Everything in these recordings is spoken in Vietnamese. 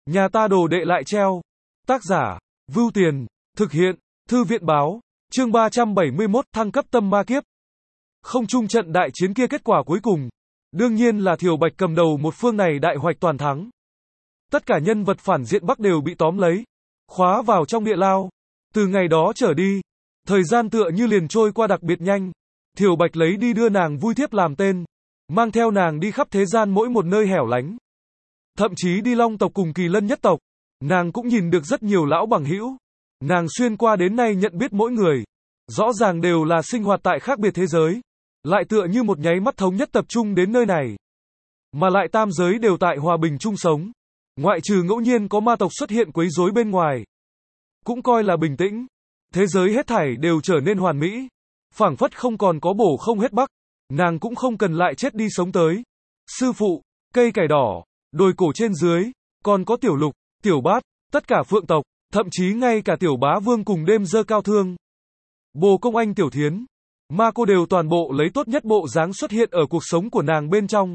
Nhà ta đồ đệ lại treo. Tác giả, Vưu Tiền, thực hiện, Thư viện báo, chương 371, thăng cấp tâm ma kiếp. Không chung trận đại chiến kia kết quả cuối cùng, đương nhiên là Thiều Bạch cầm đầu một phương này đại hoạch toàn thắng. Tất cả nhân vật phản diện Bắc đều bị tóm lấy, khóa vào trong địa lao. Từ ngày đó trở đi, thời gian tựa như liền trôi qua đặc biệt nhanh. Thiều Bạch lấy đi đưa nàng Vui Thiếp làm tên, mang theo nàng đi khắp thế gian mỗi một nơi hẻo lánh. Thậm chí đi Long tộc cùng Kỳ Lân nhất tộc, nàng cũng nhìn được rất nhiều lão bằng hữu. Nàng xuyên qua đến nay nhận biết mỗi người, rõ ràng đều là sinh hoạt tại khác biệt thế giới, lại tựa như một nháy mắt thống nhất tập trung đến nơi này. Mà lại tam giới đều tại hòa bình chung sống, ngoại trừ ngẫu nhiên có ma tộc xuất hiện quấy rối bên ngoài, cũng coi là bình tĩnh. Thế giới hết thảy đều trở nên hoàn mỹ, phảng phất không còn có bổ không hết bắc. Nàng cũng không cần lại chết đi sống tới. Sư phụ, cây cải đỏ, đồi cổ trên dưới, còn có Tiểu Lục, Tiểu Bát, tất cả phượng tộc, thậm chí ngay cả Tiểu Bá Vương cùng đêm dơ cao thương, Bồ Công Anh, Tiểu Thiến, ma cô đều toàn bộ lấy tốt nhất bộ dáng xuất hiện ở cuộc sống của nàng bên trong.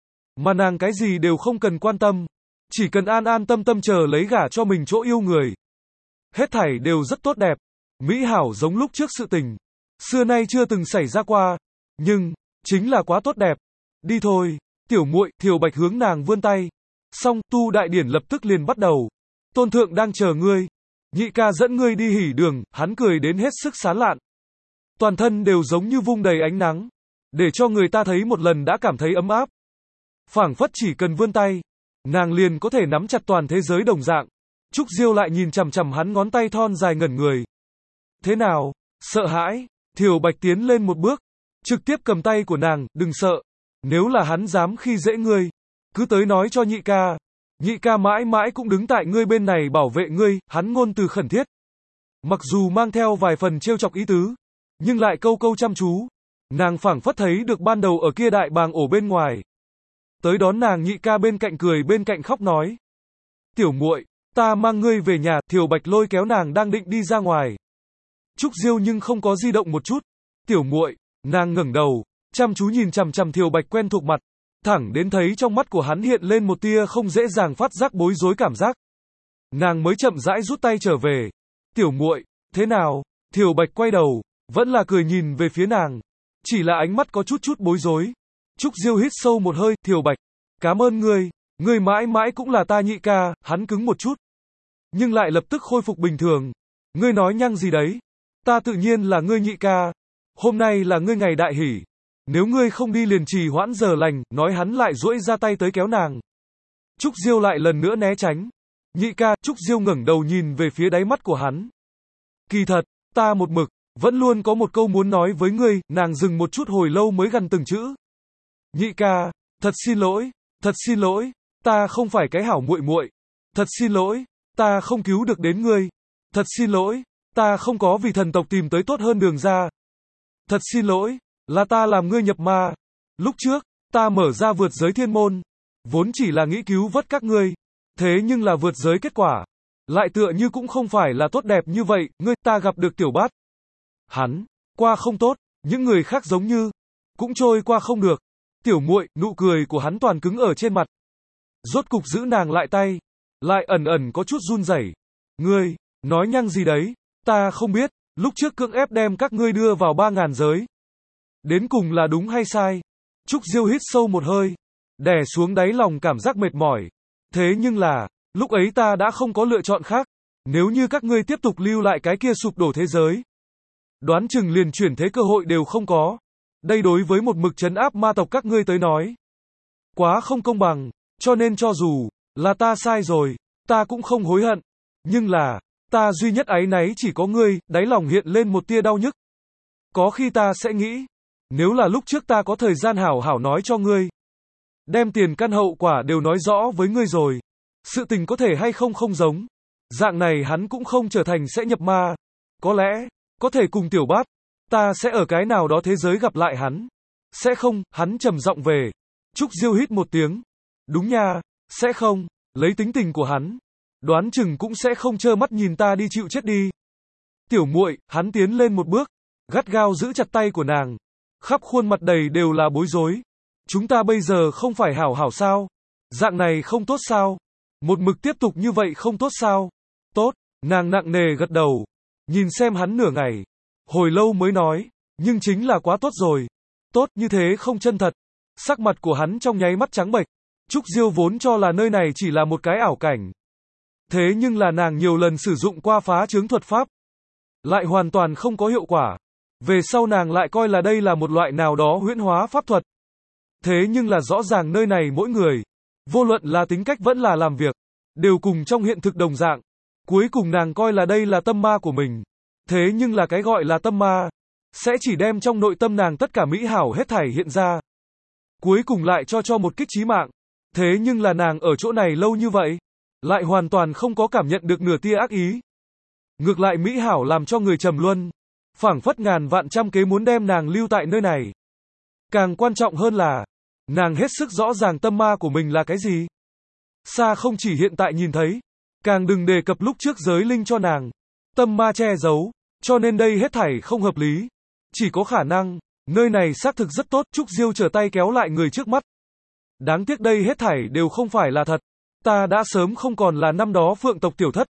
Mà nàng cái gì đều không cần quan tâm, chỉ cần an an tâm tâm chờ lấy gả cho mình chỗ yêu người. Hết thảy đều rất tốt đẹp, mỹ hảo giống lúc trước sự tình, xưa nay chưa từng xảy ra qua, nhưng, chính là quá tốt đẹp. Đi thôi, tiểu muội, Thiều Bạch hướng nàng vươn tay. Xong, tu đại điển lập tức liền bắt đầu. Tôn thượng đang chờ ngươi. Nhị ca dẫn ngươi đi hỉ đường, hắn cười đến hết sức sán lạn. Toàn thân đều giống như vung đầy ánh nắng, để cho người ta thấy một lần đã cảm thấy ấm áp. Phảng phất chỉ cần vươn tay, nàng liền có thể nắm chặt toàn thế giới đồng dạng. Trúc Diêu lại nhìn chằm chằm hắn ngón tay thon dài ngẩn người. Thế nào? Sợ hãi? Thiều Bạch tiến lên một bước, trực tiếp cầm tay của nàng, đừng sợ. Nếu là hắn dám khi dễ ngươi, cứ tới nói cho nhị ca. Nhị ca mãi mãi cũng đứng tại ngươi bên này bảo vệ ngươi, hắn ngôn từ khẩn thiết. Mặc dù mang theo vài phần trêu chọc ý tứ, nhưng lại câu câu chăm chú. Nàng phảng phất thấy được ban đầu ở kia đại bàng ổ bên ngoài. Tới đón nàng nhị ca bên cạnh cười bên cạnh khóc nói. Tiểu muội, ta mang ngươi về nhà. Thiều Bạch lôi kéo nàng đang định đi ra ngoài. Trúc Diêu nhưng không có di động một chút. Tiểu muội, nàng ngẩng đầu, chăm chú nhìn chằm chằm Thiều Bạch quen thuộc mặt, thẳng đến thấy trong mắt của hắn hiện lên một tia không dễ dàng phát giác bối rối cảm giác. Nàng mới chậm rãi rút tay trở về. Tiểu muội, thế nào? Thiều Bạch quay đầu, vẫn là cười nhìn về phía nàng, chỉ là ánh mắt có chút bối rối. Trúc Diêu hít sâu một hơi, Thiều Bạch, cảm ơn ngươi mãi mãi cũng là ta nhị ca. Hắn cứng một chút, nhưng lại lập tức khôi phục bình thường. Ngươi nói nhăng gì đấy? Ta tự nhiên là ngươi nhị ca. Hôm nay là ngươi ngày đại hỷ. Nếu ngươi không đi liền trì hoãn giờ lành, nói hắn lại duỗi ra tay tới kéo nàng. Trúc Diêu lại lần nữa né tránh. Nhị ca, Trúc Diêu ngẩng đầu nhìn về phía đáy mắt của hắn. Kỳ thật, ta một mực, vẫn luôn có một câu muốn nói với ngươi. Nàng dừng một chút hồi lâu mới gằn từng chữ. Nhị ca, thật xin lỗi, ta không phải cái hảo muội muội. Thật xin lỗi, ta không cứu được đến ngươi. Thật xin lỗi, ta không có vì thần tộc tìm tới tốt hơn đường ra. Thật xin lỗi, là ta làm ngươi nhập ma. Lúc trước, ta mở ra vượt giới thiên môn, vốn chỉ là nghĩ cứu vớt các ngươi. Thế nhưng là vượt giới kết quả, lại tựa như cũng không phải là tốt đẹp như vậy. Ta gặp được Tiểu Bát. Hắn, qua không tốt, những người khác giống như, cũng trôi qua không được. Tiểu muội, nụ cười của hắn toàn cứng ở trên mặt. Rốt cục giữ nàng lại tay, lại ẩn ẩn có chút run rẩy. Ngươi, nói nhăng gì đấy? Ta không biết, lúc trước cưỡng ép đem các ngươi đưa vào 3000 giới. Đến cùng là đúng hay sai? Trúc Diêu hít sâu một hơi, đè xuống đáy lòng cảm giác mệt mỏi. Thế nhưng là, lúc ấy ta đã không có lựa chọn khác. Nếu như các ngươi tiếp tục lưu lại cái kia sụp đổ thế giới, đoán chừng liền chuyển thế cơ hội đều không có. Đây đối với một mực trấn áp ma tộc các ngươi tới nói, quá không công bằng. Cho nên cho dù là ta sai rồi, ta cũng không hối hận. Nhưng là, ta duy nhất áy náy chỉ có ngươi. Đáy lòng hiện lên một tia đau nhức. Có khi ta sẽ nghĩ, nếu là lúc trước ta có thời gian hảo hảo nói cho ngươi, đem tiền căn hậu quả đều nói rõ với ngươi rồi, sự tình có thể hay không không giống. Dạng này hắn cũng không trở thành sẽ nhập ma. Có lẽ, có thể cùng Tiểu Bát, ta sẽ ở cái nào đó thế giới gặp lại hắn. Sẽ không, hắn trầm giọng về. Trúc Diêu hít một tiếng. Đúng nha, sẽ không, lấy tính tình của hắn, đoán chừng cũng sẽ không trơ mắt nhìn ta đi chịu chết đi. Tiểu muội, hắn tiến lên một bước, gắt gao giữ chặt tay của nàng, khắp khuôn mặt đầy đều là bối rối. Chúng ta bây giờ không phải hảo hảo sao? Dạng này không tốt sao? Một mực tiếp tục như vậy không tốt sao? Tốt, nàng nặng nề gật đầu. Nhìn xem hắn nửa ngày. Hồi lâu mới nói, nhưng chính là quá tốt rồi. Tốt như thế không chân thật. Sắc mặt của hắn trong nháy mắt trắng bệch. Trúc Diêu vốn cho là nơi này chỉ là một cái ảo cảnh. Thế nhưng là nàng nhiều lần sử dụng qua phá trướng thuật pháp. Lại hoàn toàn không có hiệu quả. Về sau nàng lại coi là đây là một loại nào đó huyễn hóa pháp thuật. Thế nhưng là rõ ràng nơi này mỗi người, vô luận là tính cách vẫn là làm việc, đều cùng trong hiện thực đồng dạng. Cuối cùng nàng coi là đây là tâm ma của mình. Thế nhưng là cái gọi là tâm ma, sẽ chỉ đem trong nội tâm nàng tất cả mỹ hảo hết thảy hiện ra. Cuối cùng lại cho một kích chí mạng. Thế nhưng là nàng ở chỗ này lâu như vậy, lại hoàn toàn không có cảm nhận được nửa tia ác ý. Ngược lại mỹ hảo làm cho người trầm luân, phảng phất ngàn vạn trăm kế muốn đem nàng lưu tại nơi này. Càng quan trọng hơn là, nàng hết sức rõ ràng tâm ma của mình là cái gì. Xa không chỉ hiện tại nhìn thấy, càng đừng đề cập lúc trước giới linh cho nàng. Tâm ma che giấu, cho nên đây hết thảy không hợp lý. Chỉ có khả năng, nơi này xác thực rất tốt. Trúc Diêu trở tay kéo lại người trước mắt. Đáng tiếc đây hết thảy đều không phải là thật. Ta đã sớm không còn là năm đó Phượng tộc tiểu thất.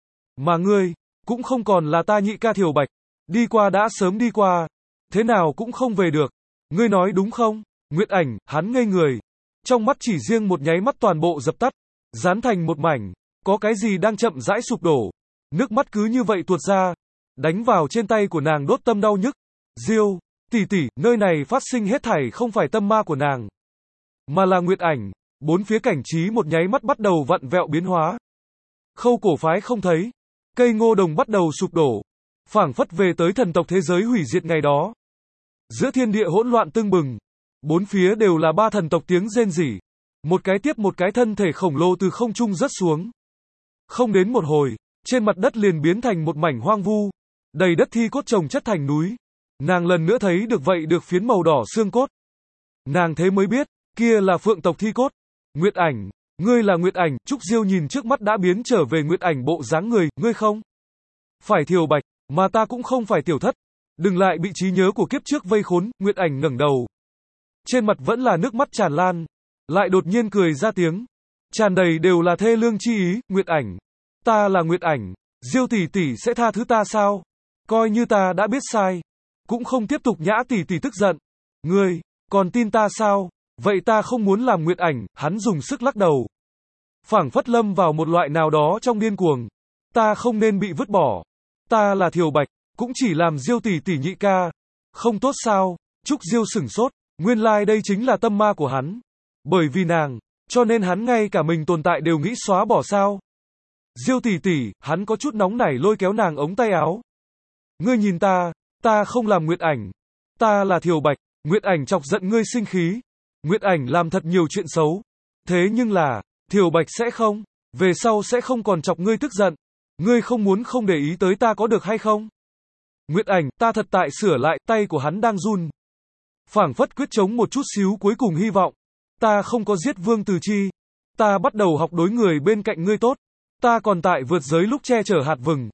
Mà ngươi, cũng không còn là ta nhị ca Thiều Bạch. Đi qua đã sớm đi qua. Thế nào cũng không về được. Ngươi nói đúng không? Nguyệt Ảnh, hắn ngây người. Trong mắt chỉ riêng một nháy mắt toàn bộ dập tắt. Dán thành một mảnh. Có cái gì đang chậm rãi sụp đổ. Nước mắt cứ như vậy tuột ra. Đánh vào trên tay của nàng đốt tâm đau nhức. Diêu, tỷ tỷ, nơi này phát sinh hết thảy không phải tâm ma của nàng. Mà là Nguyệt Ảnh. Bốn phía cảnh trí một nháy mắt bắt đầu vặn vẹo biến hóa. Khâu cổ phái không thấy. Cây ngô đồng bắt đầu sụp đổ. Phảng phất về tới thần tộc thế giới hủy diệt ngày đó. Giữa thiên địa hỗn loạn tưng bừng. Bốn phía đều là ba thần tộc tiếng rên rỉ. Một cái tiếp một cái thân thể khổng lồ từ không trung rớt xuống. Không đến một hồi, trên mặt đất liền biến thành một mảnh hoang vu. Đầy đất thi cốt chồng chất thành núi. Nàng lần nữa thấy được vậy được phiến màu đỏ xương cốt. Nàng thế mới biết, kia là Phượng tộc thi cốt. Nguyệt Ảnh, ngươi là Nguyệt Ảnh. Trúc Diêu nhìn trước mắt đã biến trở về Nguyệt Ảnh bộ dáng người, ngươi không phải Thiều Bạch, mà ta cũng không phải tiểu thất. Đừng lại bị trí nhớ của kiếp trước vây khốn. Nguyệt Ảnh ngẩng đầu. Trên mặt vẫn là nước mắt tràn lan. Lại đột nhiên cười ra tiếng. Tràn đầy đều là thê lương chi ý. Nguyệt Ảnh, ta là Nguyệt Ảnh. Diêu tỷ tỷ sẽ tha thứ ta sao? Coi như ta đã biết sai, cũng không tiếp tục nhã tỷ tỷ tức giận. Ngươi, còn tin ta sao? Vậy ta không muốn làm Nguyệt Ảnh. Hắn dùng sức lắc đầu. Phảng phất lâm vào một loại nào đó trong điên cuồng. Ta không nên bị vứt bỏ. Ta là Thiều Bạch, cũng chỉ làm Diêu tỷ tỷ nhị ca. Không tốt sao? Trúc Diêu sửng sốt. Nguyên lai đây chính là tâm ma của hắn. Bởi vì nàng, cho nên hắn ngay cả mình tồn tại đều nghĩ xóa bỏ sao? Diêu tỷ tỷ, hắn có chút nóng nảy lôi kéo nàng ống tay áo. Ngươi nhìn ta không làm Nguyệt Ảnh. Ta là Thiều Bạch. Nguyệt Ảnh chọc giận ngươi sinh khí. Nguyệt Ảnh làm thật nhiều chuyện xấu. Thế nhưng là, Thiều Bạch sẽ không. Về sau sẽ không còn chọc ngươi tức giận. Ngươi không muốn không để ý tới ta có được hay không? Nguyệt Ảnh, ta thật tại sửa lại. Tay của hắn đang run. Phảng phất quyết chống một chút xíu cuối cùng hy vọng. Ta không có giết Vương Từ Chi. Ta bắt đầu học đối người bên cạnh ngươi tốt. Ta còn tại vượt giới lúc che chở hạt vừng.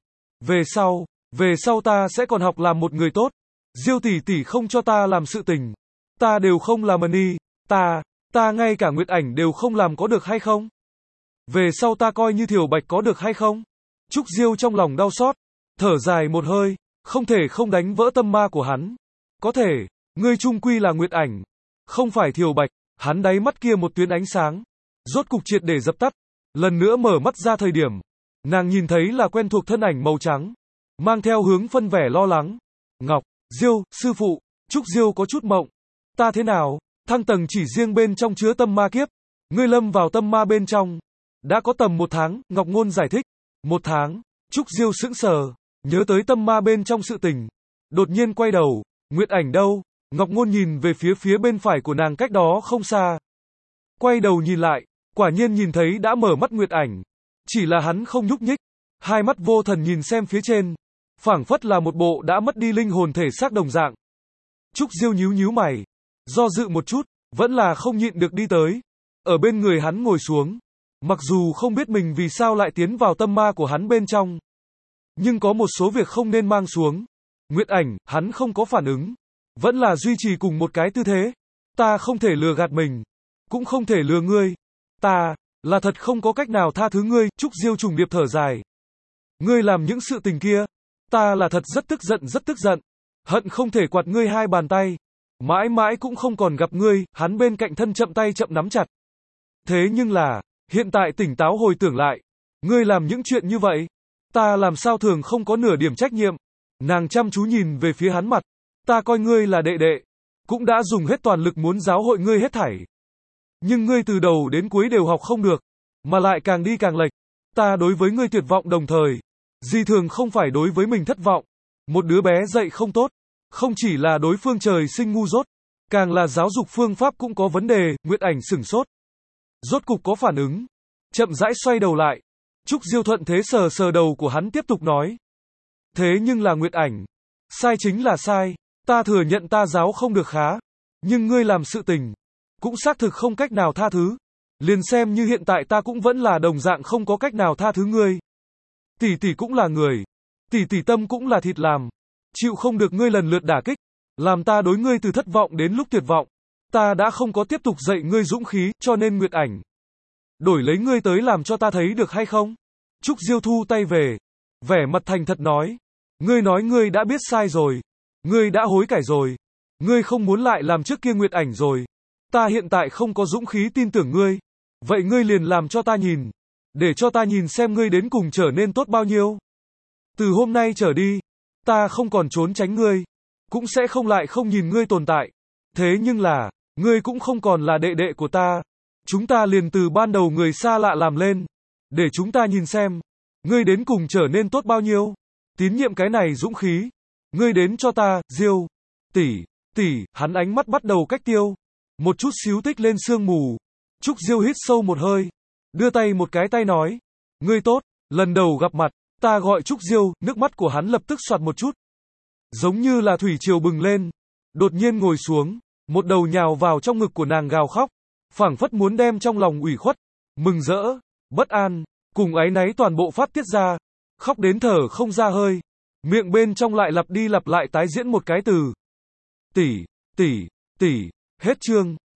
Về sau ta sẽ còn học làm một người tốt. Diêu tỷ tỷ không cho ta làm sự tình. Ta đều không làm đi. Ta ngay cả Nguyệt Ảnh đều không làm có được hay không? Về sau ta coi như Thiều Bạch có được hay không? Trúc Diêu trong lòng đau xót. Thở dài một hơi. Không thể không đánh vỡ tâm ma của hắn. Có thể, ngươi chung quy là Nguyệt Ảnh. Không phải Thiều Bạch. Hắn đáy mắt kia một tuyến ánh sáng. Rốt cục triệt để dập tắt. Lần nữa mở mắt ra thời điểm. Nàng nhìn thấy là quen thuộc thân ảnh màu trắng. Mang theo hướng phân vẻ lo lắng. Ngọc, Diêu, sư phụ. Trúc Diêu có chút mộng. Ta thế nào? Thăng tầng chỉ riêng bên trong chứa tâm ma kiếp. Ngươi lâm vào tâm ma bên trong. Đã có tầm 1 tháng, Ngọc Ngôn giải thích. 1 tháng. Trúc Diêu sững sờ. Nhớ tới tâm ma bên trong sự tình. Đột nhiên quay đầu. Nguyệt Ảnh đâu? Ngọc Ngôn nhìn về phía bên phải của nàng cách đó không xa. Quay đầu nhìn lại. Quả nhiên nhìn thấy đã mở mắt Nguyệt Ảnh. Chỉ là hắn không nhúc nhích. Hai mắt vô thần nhìn xem phía trên. Phảng phất là một bộ đã mất đi linh hồn thể xác đồng dạng. Trúc Diêu nhíu mày. Do dự một chút, vẫn là không nhịn được đi tới. Ở bên người hắn ngồi xuống. Mặc dù không biết mình vì sao lại tiến vào tâm ma của hắn bên trong. Nhưng có một số việc không nên mang xuống. Nguyệt Ảnh, hắn không có phản ứng. Vẫn là duy trì cùng một cái tư thế. Ta không thể lừa gạt mình. Cũng không thể lừa ngươi. Là thật không có cách nào tha thứ ngươi, Trúc Diêu trùng điệp thở dài. Ngươi làm những sự tình kia, ta là thật rất tức giận. Hận không thể quạt ngươi hai bàn tay. Mãi mãi cũng không còn gặp ngươi, hắn bên cạnh thân chậm tay chậm nắm chặt. Thế nhưng là, hiện tại tỉnh táo hồi tưởng lại, ngươi làm những chuyện như vậy, ta làm sao thường không có nửa điểm trách nhiệm. Nàng chăm chú nhìn về phía hắn mặt, ta coi ngươi là đệ đệ, cũng đã dùng hết toàn lực muốn giáo hội ngươi hết thảy. Nhưng ngươi từ đầu đến cuối đều học không được, mà lại càng đi càng lệch. Ta đối với ngươi tuyệt vọng đồng thời, Di thường không phải đối với mình thất vọng. Một đứa bé dạy không tốt, không chỉ là đối phương trời sinh ngu dốt, càng là giáo dục phương pháp cũng có vấn đề. Nguyệt Ảnh sửng sốt, rốt cục có phản ứng, chậm rãi xoay đầu lại. Trúc Diêu thuận thế sờ sờ đầu của hắn tiếp tục nói. Thế nhưng là Nguyệt Ảnh, sai chính là sai, ta thừa nhận ta giáo không được khá, nhưng ngươi làm sự tình, cũng xác thực không cách nào tha thứ. Liền xem như hiện tại ta cũng vẫn là đồng dạng không có cách nào tha thứ ngươi. Tỷ tỷ cũng là người, tỷ tỷ tâm cũng là thịt làm, chịu không được ngươi lần lượt đả kích, làm ta đối ngươi từ thất vọng đến lúc tuyệt vọng. Ta đã không có tiếp tục dạy ngươi dũng khí, cho nên Nguyệt Ảnh, đổi lấy ngươi tới làm cho ta thấy được hay không? Trúc Diêu thu tay về, vẻ mặt thành thật nói. Ngươi nói ngươi đã biết sai rồi, ngươi đã hối cải rồi, ngươi không muốn lại làm trước kia Nguyệt Ảnh rồi. Ta hiện tại không có dũng khí tin tưởng ngươi, vậy ngươi liền làm cho ta nhìn, để cho ta nhìn xem ngươi đến cùng trở nên tốt bao nhiêu. Từ hôm nay trở đi, ta không còn trốn tránh ngươi, cũng sẽ không lại không nhìn ngươi tồn tại. Thế nhưng là, ngươi cũng không còn là đệ đệ của ta. Chúng ta liền từ ban đầu người xa lạ làm lên, để chúng ta nhìn xem, ngươi đến cùng trở nên tốt bao nhiêu. Tín nhiệm cái này dũng khí, ngươi đến cho ta. Diêu, tỷ, hắn ánh mắt bắt đầu cách tiêu, một chút xíu tích lên sương mù. Trúc Diêu hít sâu một hơi, đưa tay một cái tay nói, ngươi tốt, lần đầu gặp mặt, ta gọi Trúc Diêu. Nước mắt của hắn lập tức xoạt một chút, giống như là thủy triều bừng lên, đột nhiên ngồi xuống, một đầu nhào vào trong ngực của nàng gào khóc, phảng phất muốn đem trong lòng ủy khuất, mừng rỡ, bất an, cùng áy náy toàn bộ phát tiết ra, khóc đến thở không ra hơi, miệng bên trong lại lặp đi lặp lại tái diễn một cái từ. Tỷ, hết chương.